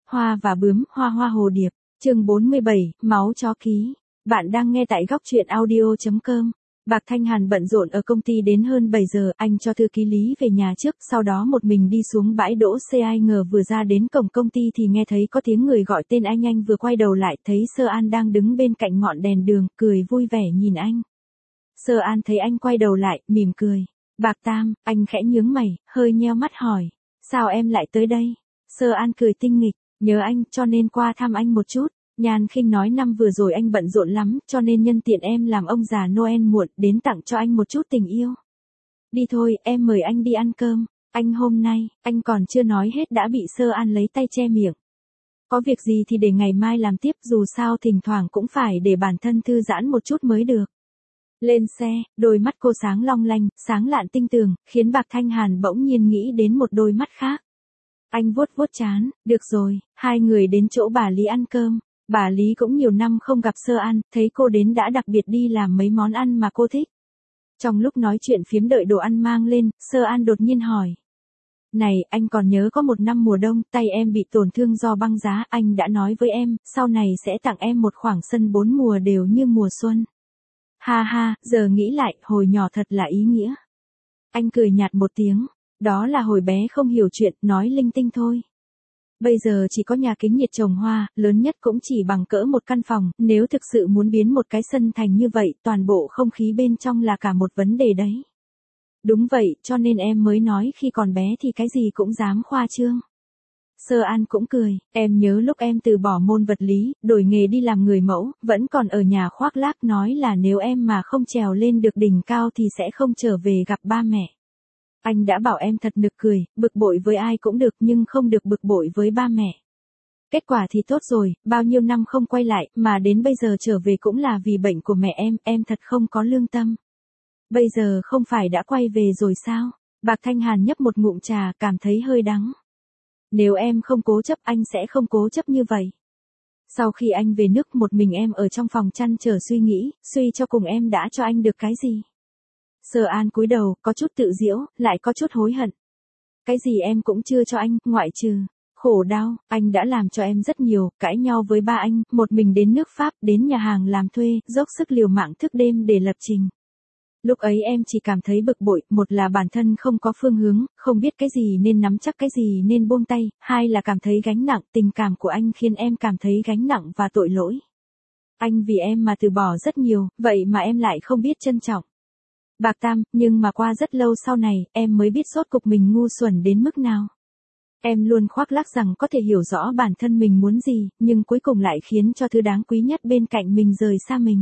Hoa và bướm, hoa hoa hồ điệp. Chương 47, máu chó ký. Bạn đang nghe tại góc truyện audio.com. Bạc Thanh Hàn bận rộn ở công ty đến hơn 7 giờ, anh cho thư ký Lý về nhà trước, sau đó một mình đi xuống bãi đỗ xe. Ai ngờ vừa ra đến cổng công ty thì nghe thấy có tiếng người gọi tên anh vừa quay đầu lại, thấy Sơ An đang đứng bên cạnh ngọn đèn đường, cười vui vẻ nhìn anh. Sơ An thấy anh quay đầu lại, mỉm cười. Bạc Tam, anh khẽ nhướng mày, hơi nheo mắt hỏi. Sao em lại tới đây? Sơ An cười tinh nghịch, nhớ anh cho nên qua thăm anh một chút. Nhan Khinh nói năm vừa rồi anh bận rộn lắm, cho nên nhân tiện em làm ông già Noel muộn đến tặng cho anh một chút tình yêu. Đi thôi, em mời anh đi ăn cơm. Anh hôm nay, anh còn chưa nói hết đã bị Sơ An lấy tay che miệng. Có việc gì thì để ngày mai làm tiếp, dù sao thỉnh thoảng cũng phải để bản thân thư giãn một chút mới được. Lên xe, đôi mắt cô sáng long lanh, sáng lạn tinh tường, khiến Bạc Thanh Hàn bỗng nhiên nghĩ đến một đôi mắt khác. Anh vuốt vuốt trán, được rồi, hai người đến chỗ bà Lý ăn cơm. Bà Lý cũng nhiều năm không gặp Sơ An, thấy cô đến đã đặc biệt đi làm mấy món ăn mà cô thích. Trong lúc nói chuyện phiếm đợi đồ ăn mang lên, Sơ An đột nhiên hỏi. Này, anh còn nhớ có một năm mùa đông, tay em bị tổn thương do băng giá, anh đã nói với em, sau này sẽ tặng em một khoảng sân 4 mùa đều như mùa xuân. Ha ha, giờ nghĩ lại, hồi nhỏ thật là ý nghĩa. Anh cười nhạt một tiếng, đó là hồi bé không hiểu chuyện, nói linh tinh thôi. Bây giờ chỉ có nhà kính nhiệt trồng hoa, lớn nhất cũng chỉ bằng cỡ một căn phòng, nếu thực sự muốn biến một cái sân thành như vậy, toàn bộ không khí bên trong là cả một vấn đề đấy. Đúng vậy, cho nên em mới nói khi còn bé thì cái gì cũng dám khoa trương. Sơ An cũng cười, em nhớ lúc em từ bỏ môn vật lý, đổi nghề đi làm người mẫu, vẫn còn ở nhà khoác lác nói là nếu em mà không trèo lên được đỉnh cao thì sẽ không trở về gặp ba mẹ. Anh đã bảo em thật nực cười, bực bội với ai cũng được nhưng không được bực bội với ba mẹ. Kết quả thì tốt rồi, bao nhiêu năm không quay lại, mà đến bây giờ trở về cũng là vì bệnh của mẹ em thật không có lương tâm. Bây giờ không phải đã quay về rồi sao? Bạc Thanh Hàn nhấp một ngụm trà, cảm thấy hơi đắng. Nếu em không cố chấp anh sẽ không cố chấp như vậy. Sau khi anh về nước một mình em ở trong phòng trăn trở suy nghĩ, suy cho cùng em đã cho anh được cái gì? Sơ An cúi đầu, có chút tự giễu, lại có chút hối hận. Cái gì em cũng chưa cho anh, ngoại trừ khổ đau, anh đã làm cho em rất nhiều, cãi nhau với ba anh, một mình đến nước Pháp, đến nhà hàng làm thuê, dốc sức liều mạng thức đêm để lập trình. Lúc ấy em chỉ cảm thấy bực bội, một là bản thân không có phương hướng, không biết cái gì nên nắm chắc cái gì nên buông tay, hai là cảm thấy gánh nặng, tình cảm của anh khiến em cảm thấy gánh nặng và tội lỗi. Anh vì em mà từ bỏ rất nhiều, vậy mà em lại không biết trân trọng. Bạc Tam, nhưng mà qua rất lâu sau này, em mới biết rốt cục mình ngu xuẩn đến mức nào. Em luôn khoác lác rằng có thể hiểu rõ bản thân mình muốn gì, nhưng cuối cùng lại khiến cho thứ đáng quý nhất bên cạnh mình rời xa mình.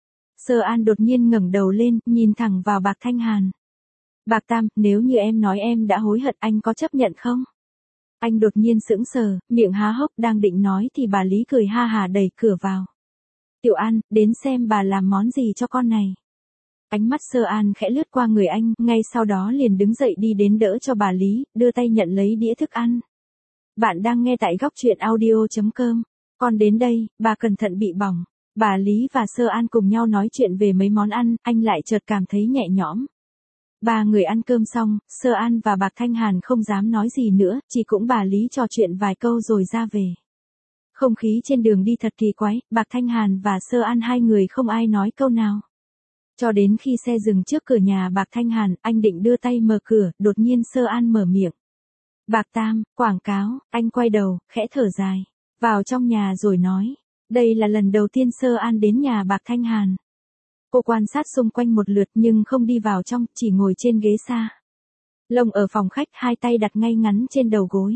Sơ An đột nhiên ngẩng đầu lên, nhìn thẳng vào Bạc Thanh Hàn. Bạc Tam, nếu như em nói em đã hối hận anh có chấp nhận không? Anh đột nhiên sững sờ, miệng há hốc đang định nói thì bà Lý cười ha hà đẩy cửa vào. Tiểu An, đến xem bà làm món gì cho con này. Ánh mắt Sơ An khẽ lướt qua người anh, ngay sau đó liền đứng dậy đi đến đỡ cho bà Lý, đưa tay nhận lấy đĩa thức ăn. Bạn đang nghe tại góc truyện audio.com. Con đến đây, bà cẩn thận bị bỏng. Bà Lý và Sơ An cùng nhau nói chuyện về mấy món ăn, anh lại chợt cảm thấy nhẹ nhõm. Ba người ăn cơm xong, Sơ An và Bạc Thanh Hàn không dám nói gì nữa, chỉ cũng bà Lý trò chuyện vài câu rồi ra về. Không khí trên đường đi thật kỳ quái, Bạc Thanh Hàn và Sơ An hai người không ai nói câu nào. Cho đến khi xe dừng trước cửa nhà Bạc Thanh Hàn, anh định đưa tay mở cửa, đột nhiên Sơ An mở miệng. Bạc Tam, quảng cáo, anh quay đầu, khẽ thở dài. Vào trong nhà rồi nói. Đây là lần đầu tiên Sơ An đến nhà Bạc Thanh Hàn. Cô quan sát xung quanh một lượt nhưng không đi vào trong, chỉ ngồi trên ghế xa lông ở phòng khách, hai tay đặt ngay ngắn trên đầu gối.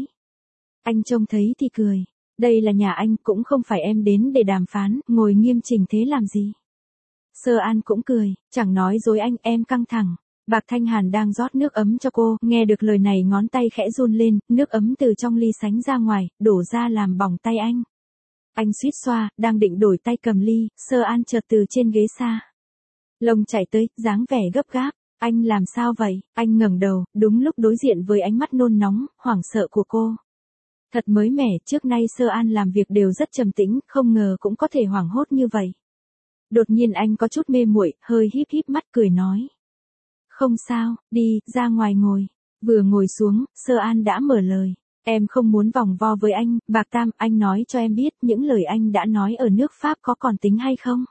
Anh trông thấy thì cười. Đây là nhà anh, cũng không phải em đến để đàm phán, ngồi nghiêm chỉnh thế làm gì? Sơ An cũng cười, chẳng nói dối anh, em căng thẳng. Bạc Thanh Hàn đang rót nước ấm cho cô, nghe được lời này ngón tay khẽ run lên, nước ấm từ trong ly sánh ra ngoài, đổ ra làm bỏng tay anh. Anh suýt xoa, đang định đổi tay cầm ly, Sơ An chợt từ trên ghế xa lông chạy tới, dáng vẻ gấp gáp. Anh làm sao vậy? Anh ngẩng đầu, đúng lúc đối diện với ánh mắt nôn nóng, hoảng sợ của cô. Thật mới mẻ, trước nay Sơ An làm việc đều rất trầm tĩnh, không ngờ cũng có thể hoảng hốt như vậy. Đột nhiên anh có chút mê muội, hơi híp híp mắt cười nói. Không sao, đi, ra ngoài ngồi. Vừa ngồi xuống, Sơ An đã mở lời. Em không muốn vòng vo với anh, Bạc Tam, anh nói cho em biết những lời anh đã nói ở nước Pháp có còn tính hay không?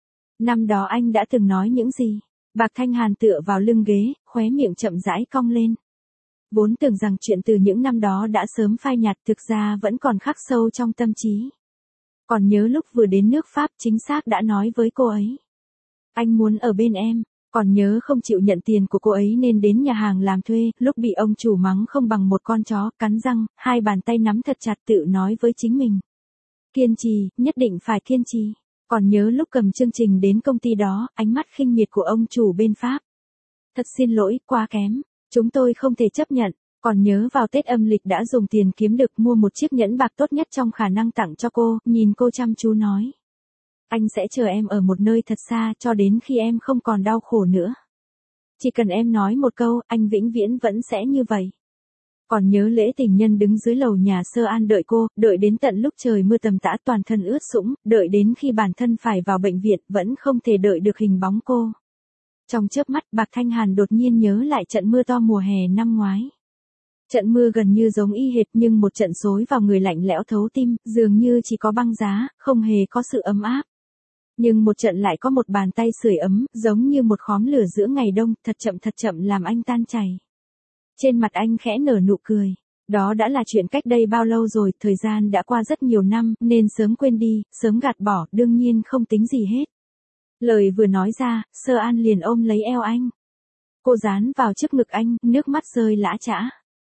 Năm đó anh đã từng nói những gì? Bạc Thanh Hàn tựa vào lưng ghế, khóe miệng chậm rãi cong lên. Vốn tưởng rằng chuyện từ những năm đó đã sớm phai nhạt, thực ra vẫn còn khắc sâu trong tâm trí. Còn nhớ lúc vừa đến nước Pháp chính xác đã nói với cô ấy. Anh muốn ở bên em. Còn nhớ không chịu nhận tiền của cô ấy nên đến nhà hàng làm thuê, lúc bị ông chủ mắng không bằng một con chó, cắn răng, hai bàn tay nắm thật chặt tự nói với chính mình. Kiên trì, nhất định phải kiên trì. Còn nhớ lúc cầm chương trình đến công ty đó, ánh mắt khinh miệt của ông chủ bên Pháp. Thật xin lỗi, quá kém. Chúng tôi không thể chấp nhận. Còn nhớ vào Tết âm lịch đã dùng tiền kiếm được mua một chiếc nhẫn bạc tốt nhất trong khả năng tặng cho cô, nhìn cô chăm chú nói. Anh sẽ chờ em ở một nơi thật xa cho đến khi em không còn đau khổ nữa. Chỉ cần em nói một câu, anh vĩnh viễn vẫn sẽ như vậy. Còn nhớ lễ tình nhân đứng dưới lầu nhà Sơ An đợi cô, đợi đến tận lúc trời mưa tầm tã toàn thân ướt sũng, đợi đến khi bản thân phải vào bệnh viện vẫn không thể đợi được hình bóng cô. Trong chớp mắt Bạc Thanh Hàn đột nhiên nhớ lại trận mưa to mùa hè năm ngoái. Trận mưa gần như giống y hệt nhưng một trận xối vào người lạnh lẽo thấu tim, dường như chỉ có băng giá, không hề có sự ấm áp. Nhưng một trận lại có một bàn tay sưởi ấm, giống như một khóm lửa giữa ngày đông, thật chậm làm anh tan chảy. Trên mặt anh khẽ nở nụ cười. Đó đã là chuyện cách đây bao lâu rồi, thời gian đã qua rất nhiều năm, nên sớm quên đi, sớm gạt bỏ, đương nhiên không tính gì hết. Lời vừa nói ra, Sơ An liền ôm lấy eo anh. Cô dán vào trước ngực anh, nước mắt rơi lã chã.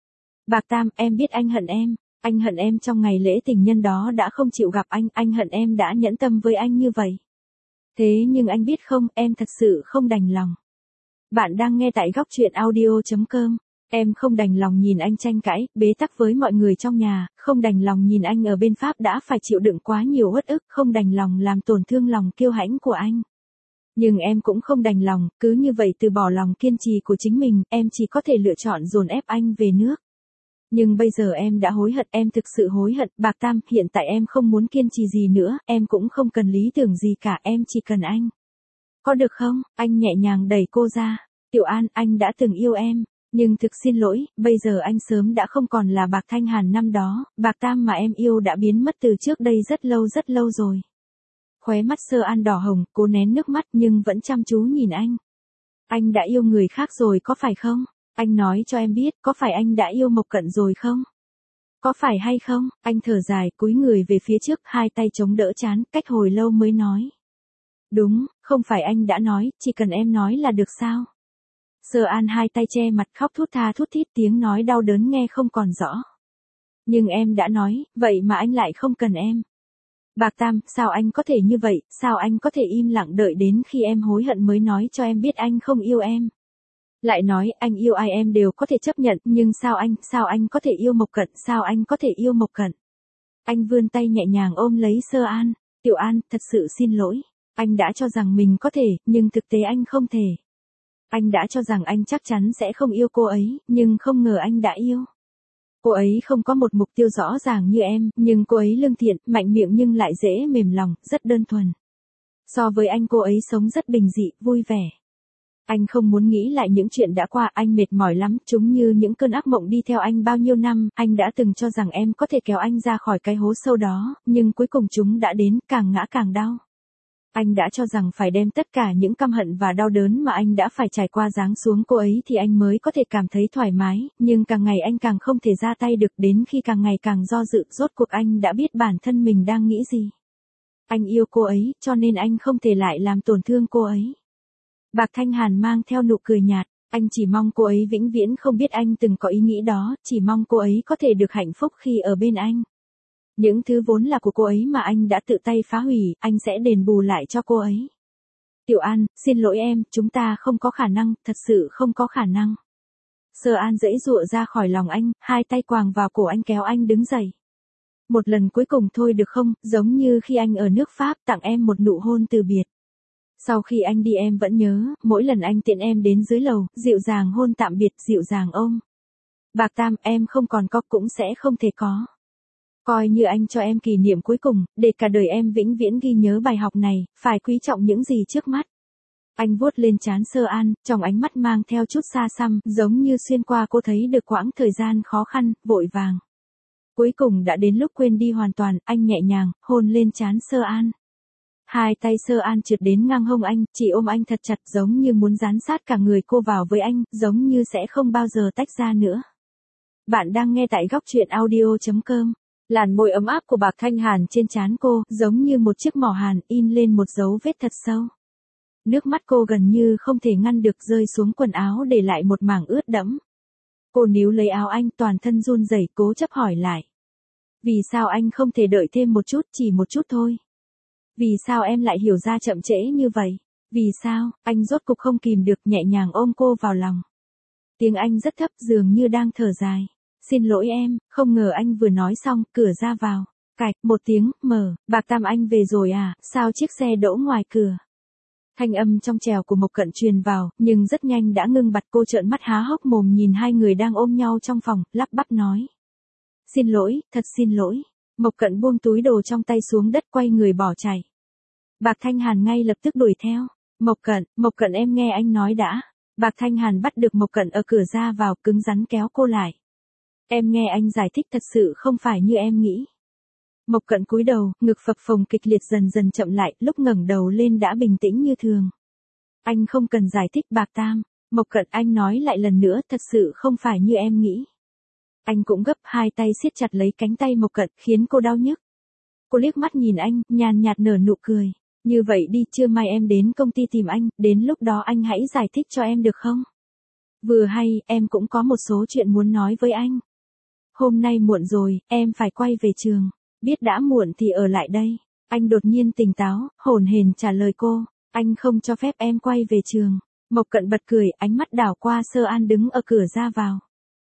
Bạc Tam, em biết anh hận em trong ngày lễ tình nhân đó đã không chịu gặp anh hận em đã nhẫn tâm với anh như vậy. Thế nhưng anh biết không, em thật sự không đành lòng. Bạn đang nghe tại góc truyện audio.com. Em không đành lòng nhìn anh tranh cãi, bế tắc với mọi người trong nhà, không đành lòng nhìn anh ở bên Pháp đã phải chịu đựng quá nhiều uất ức, không đành lòng làm tổn thương lòng kiêu hãnh của anh. Nhưng em cũng không đành lòng, cứ như vậy từ bỏ lòng kiên trì của chính mình, em chỉ có thể lựa chọn dồn ép anh về nước. Nhưng bây giờ em đã hối hận, em thực sự hối hận, Bạc Tam, hiện tại em không muốn kiên trì gì nữa, em cũng không cần lý tưởng gì cả, em chỉ cần anh. Có được không? Anh nhẹ nhàng đẩy cô ra. Tiểu An, anh đã từng yêu em, nhưng thực xin lỗi, bây giờ anh sớm đã không còn là Bạc Thanh Hàn năm đó, Bạc Tam mà em yêu đã biến mất từ trước đây rất lâu rồi. Khóe mắt Sơ An đỏ hồng, cố nén nước mắt nhưng vẫn chăm chú nhìn anh. Anh đã yêu người khác rồi có phải không? Anh nói cho em biết, có phải anh đã yêu Mộc Cận rồi không? Có phải hay không? Anh thở dài, cúi người về phía trước, hai tay chống đỡ trán, cách hồi lâu mới nói. Đúng, không phải anh đã nói, chỉ cần em nói là được sao? Sơ An hai tay che mặt khóc thút tha thút thít, tiếng nói đau đớn nghe không còn rõ. Nhưng em đã nói, vậy mà anh lại không cần em. Bạc Tam, sao anh có thể như vậy, sao anh có thể im lặng đợi đến khi em hối hận mới nói cho em biết anh không yêu em? Lại nói, anh yêu ai em đều có thể chấp nhận, nhưng sao anh có thể yêu Mộc Cận, sao anh có thể yêu Mộc Cận? Anh vươn tay nhẹ nhàng ôm lấy Sơ An. Tiểu An, thật sự xin lỗi. Anh đã cho rằng mình có thể, nhưng thực tế anh không thể. Anh đã cho rằng anh chắc chắn sẽ không yêu cô ấy, nhưng không ngờ anh đã yêu. Cô ấy không có một mục tiêu rõ ràng như em, nhưng cô ấy lương thiện, mạnh miệng nhưng lại dễ mềm lòng, rất đơn thuần. So với anh cô ấy sống rất bình dị, vui vẻ. Anh không muốn nghĩ lại những chuyện đã qua, anh mệt mỏi lắm, chúng như những cơn ác mộng đi theo anh bao nhiêu năm, anh đã từng cho rằng em có thể kéo anh ra khỏi cái hố sâu đó, nhưng cuối cùng chúng đã đến, càng ngã càng đau. Anh đã cho rằng phải đem tất cả những căm hận và đau đớn mà anh đã phải trải qua giáng xuống cô ấy thì anh mới có thể cảm thấy thoải mái, nhưng càng ngày anh càng không thể ra tay được, đến khi càng ngày càng do dự, rốt cuộc anh đã biết bản thân mình đang nghĩ gì. Anh yêu cô ấy, cho nên anh không thể lại làm tổn thương cô ấy. Bạc Thanh Hàn mang theo nụ cười nhạt, anh chỉ mong cô ấy vĩnh viễn không biết anh từng có ý nghĩ đó, chỉ mong cô ấy có thể được hạnh phúc khi ở bên anh. Những thứ vốn là của cô ấy mà anh đã tự tay phá hủy, anh sẽ đền bù lại cho cô ấy. Tiểu An, xin lỗi em, chúng ta không có khả năng, thật sự không có khả năng. Sơ An giãy giụa ra khỏi lòng anh, hai tay quàng vào cổ anh kéo anh đứng dậy. Một lần cuối cùng thôi được không, giống như khi anh ở nước Pháp tặng em một nụ hôn từ biệt. Sau khi anh đi em vẫn nhớ, mỗi lần anh tiện em đến dưới lầu, dịu dàng hôn tạm biệt, dịu dàng ôm. Bạc Tam, em không còn có cũng sẽ không thể có. Coi như anh cho em kỷ niệm cuối cùng, để cả đời em vĩnh viễn ghi nhớ bài học này, phải quý trọng những gì trước mắt. Anh vuốt lên trán Sơ An, trong ánh mắt mang theo chút xa xăm, giống như xuyên qua cô thấy được quãng thời gian khó khăn, vội vàng. Cuối cùng đã đến lúc quên đi hoàn toàn, anh nhẹ nhàng, hôn lên trán Sơ An. Hai tay Sơ An trượt đến ngang hông anh, chỉ ôm anh thật chặt giống như muốn dán sát cả người cô vào với anh, giống như sẽ không bao giờ tách ra nữa. Bạn đang nghe tại góc truyện audio.com. Làn môi ấm áp của Bạc Thanh Hàn trên trán cô, giống như một chiếc mỏ hàn, in lên một dấu vết thật sâu. Nước mắt cô gần như không thể ngăn được rơi xuống quần áo để lại một mảng ướt đẫm. Cô níu lấy áo anh, toàn thân run rẩy, cố chấp hỏi lại. Vì sao anh không thể đợi thêm một chút, chỉ một chút thôi? Vì sao em lại hiểu ra chậm trễ như vậy? Vì sao? Anh rốt cục không kìm được, nhẹ nhàng ôm cô vào lòng. Tiếng anh rất thấp, dường như đang thở dài. Xin lỗi em, không ngờ anh vừa nói xong, cửa ra vào. Cạch, một tiếng, mở, Bạc Tam anh về rồi à, sao chiếc xe đỗ ngoài cửa? Thanh âm trong trẻo của Mộc Cận truyền vào, nhưng rất nhanh đã ngưng bặt. Cô trợn mắt há hốc mồm nhìn hai người đang ôm nhau trong phòng, lắp bắp nói. Xin lỗi, thật xin lỗi. Mộc Cận buông túi đồ trong tay xuống đất, quay người bỏ chạy. Bạc Thanh Hàn ngay lập tức đuổi theo. Mộc Cận em nghe anh nói đã. Bạc Thanh Hàn bắt được Mộc Cận ở cửa ra vào, cứng rắn kéo cô lại. Em nghe anh giải thích, thật sự không phải như em nghĩ. Mộc Cận cúi đầu, ngực phập phồng kịch liệt dần dần chậm lại, lúc ngẩng đầu lên đã bình tĩnh như thường. Anh không cần giải thích Bạc Tam. Mộc Cận, anh nói lại lần nữa, thật sự không phải như em nghĩ. Anh cũng gấp, hai tay siết chặt lấy cánh tay Mộc Cận, khiến cô đau nhức. Cô liếc mắt nhìn anh, nhàn nhạt nở nụ cười. Như vậy đi, trưa mai em đến công ty tìm anh, đến lúc đó anh hãy giải thích cho em được không? Vừa hay, em cũng có một số chuyện muốn nói với anh. Hôm nay muộn rồi, em phải quay về trường. Biết đã muộn thì ở lại đây. Anh đột nhiên tỉnh táo, hổn hển trả lời cô. Anh không cho phép em quay về trường. Mộc Cận bật cười, ánh mắt đảo qua Sơ An đứng ở cửa ra vào.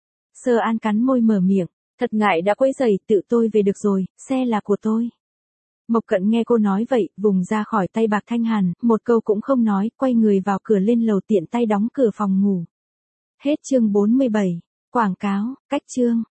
Sơ An cắn môi mở miệng. Thật ngại đã quấy rầy, tự tôi về được rồi, xe là của tôi. Mộc Cận nghe cô nói vậy, vùng ra khỏi tay Bạc Thanh Hàn, một câu cũng không nói, quay người vào cửa lên lầu, tiện tay đóng cửa phòng ngủ. Hết chương 47. Quảng cáo, cách chương.